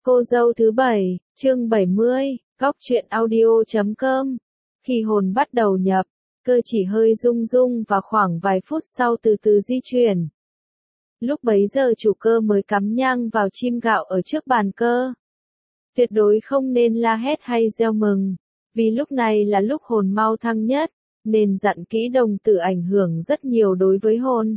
Cô dâu thứ 7, chương 70, góc truyện audio.com. Khi hồn bắt đầu nhập, cơ chỉ hơi rung rung và khoảng vài phút sau từ từ di chuyển. Lúc bấy giờ chủ cơ mới cắm nhang vào chim gạo ở trước bàn cơ. Tuyệt đối không nên la hét hay reo mừng, vì lúc này là lúc hồn mau thăng nhất, nên dặn kỹ đồng tử ảnh hưởng rất nhiều đối với hồn.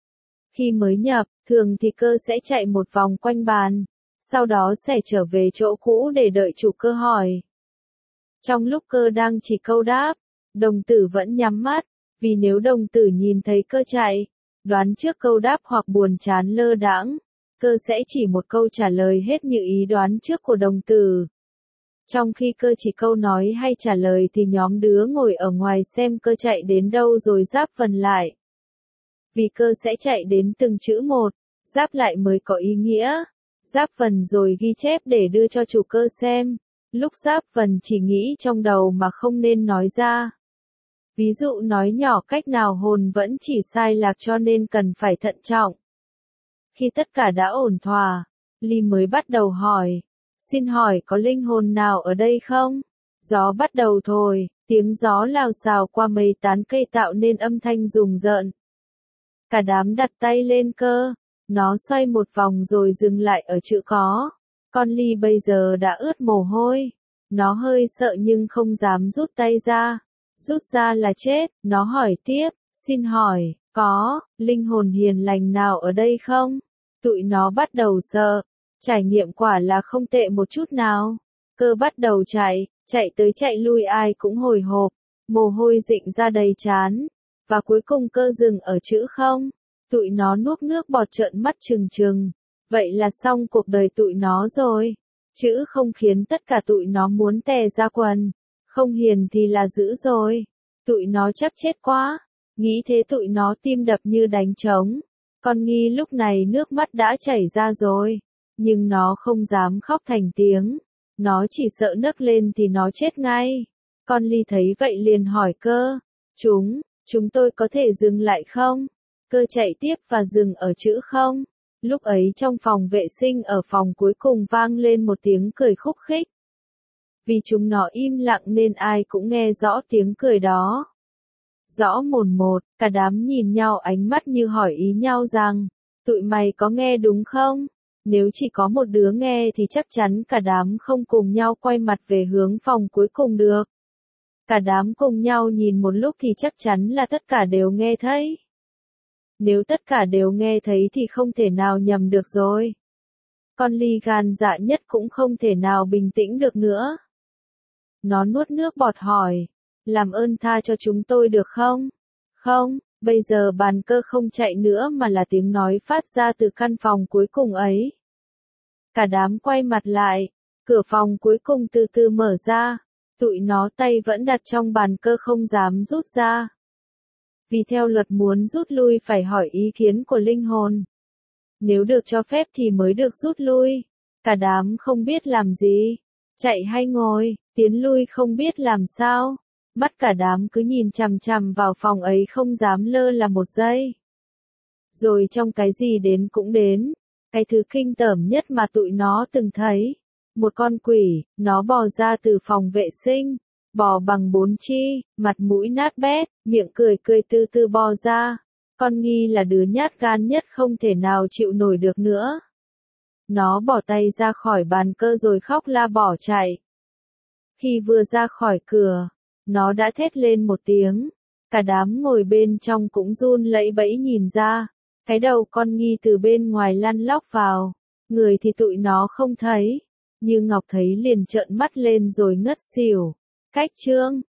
Khi mới nhập, thường thì cơ sẽ chạy một vòng quanh bàn, sau đó sẽ trở về chỗ cũ để đợi chủ cơ hỏi. Trong lúc cơ đang chỉ câu đáp, đồng tử vẫn nhắm mắt, vì nếu đồng tử nhìn thấy cơ chạy, đoán trước câu đáp hoặc buồn chán lơ đãng, cơ sẽ chỉ một câu trả lời hết như ý đoán trước của đồng tử. Trong khi cơ chỉ câu nói hay trả lời thì nhóm đứa ngồi ở ngoài xem cơ chạy đến đâu rồi giáp vần lại. Vì cơ sẽ chạy đến từng chữ một, giáp lại mới có ý nghĩa. Giáp vần rồi ghi chép để đưa cho chủ cơ xem. Lúc giáp vần chỉ nghĩ trong đầu mà không nên nói ra. Ví dụ nói nhỏ cách nào hồn vẫn chỉ sai lạc cho nên cần phải thận trọng. Khi tất cả đã ổn thỏa, Ly mới bắt đầu hỏi. Xin hỏi có linh hồn nào ở đây không? Gió bắt đầu thổi, tiếng gió lào xào qua mấy tán cây tạo nên âm thanh rùng rợn. Cả đám đặt tay lên cơ. Nó xoay một vòng rồi dừng lại ở chữ có. Con Ly bây giờ đã ướt mồ hôi. Nó hơi sợ nhưng không dám rút tay ra. Rút ra là chết. Nó hỏi tiếp, xin hỏi, có linh hồn hiền lành nào ở đây không? Tụi nó bắt đầu sợ. Trải nghiệm quả là không tệ một chút nào. Cơ bắt đầu chạy tới chạy lui ai cũng hồi hộp. Mồ hôi rịn ra đầy trán. Và cuối cùng cơ dừng ở chữ không. Tụi nó nuốt nước bọt trợn mắt trừng trừng. Vậy là xong cuộc đời tụi nó rồi. Chữ không khiến tất cả tụi nó muốn tè ra quần. Không hiền thì là dữ rồi. Tụi nó chắc chết quá. Nghĩ thế tụi nó tim đập như đánh trống. Con Nghi lúc này nước mắt đã chảy ra rồi. Nhưng nó không dám khóc thành tiếng. Nó chỉ sợ nấc lên thì nó chết ngay. Con Ly thấy vậy liền hỏi cơ. Chúng tôi có thể dừng lại không? Cơ chạy tiếp và dừng ở chữ không. Lúc ấy trong phòng vệ sinh ở phòng cuối cùng vang lên một tiếng cười khúc khích. Vì chúng nó im lặng nên ai cũng nghe rõ tiếng cười đó. Rõ mồn một, cả đám nhìn nhau ánh mắt như hỏi ý nhau rằng, tụi mày có nghe đúng không? Nếu chỉ có một đứa nghe thì chắc chắn cả đám không cùng nhau quay mặt về hướng phòng cuối cùng được. Cả đám cùng nhau nhìn một lúc thì chắc chắn là tất cả đều nghe thấy. Nếu tất cả đều nghe thấy thì không thể nào nhầm được rồi. Con Ly gan dạ nhất cũng không thể nào bình tĩnh được nữa. Nó nuốt nước bọt hỏi, làm ơn tha cho chúng tôi được không? Không, bây giờ bàn cơ không chạy nữa mà là tiếng nói phát ra từ căn phòng cuối cùng ấy. Cả đám quay mặt lại, cửa phòng cuối cùng từ từ mở ra, tụi nó tay vẫn đặt trong bàn cơ không dám rút ra. Vì theo luật muốn rút lui phải hỏi ý kiến của linh hồn. Nếu được cho phép thì mới được rút lui. Cả đám không biết làm gì. Chạy hay ngồi, tiến lui không biết làm sao. Mắt cả đám cứ nhìn chằm chằm vào phòng ấy không dám lơ là một giây. Rồi trong cái gì đến cũng đến. Cái thứ kinh tởm nhất mà tụi nó từng thấy. Một con quỷ, nó bò ra từ phòng vệ sinh. Bò bằng 4 chi, mặt mũi nát bét, miệng cười từ từ bò ra. Con Nghi là đứa nhát gan nhất không thể nào chịu nổi được nữa. Nó bỏ tay ra khỏi bàn cơ rồi khóc la bỏ chạy. Khi vừa ra khỏi cửa, nó đã thét lên một tiếng. Cả đám ngồi bên trong cũng run lẩy bẩy nhìn ra. Cái đầu con Nghi từ bên ngoài lăn lóc vào. Người thì tụi nó không thấy. Như Ngọc thấy liền trợn mắt lên rồi ngất xỉu. Cách chương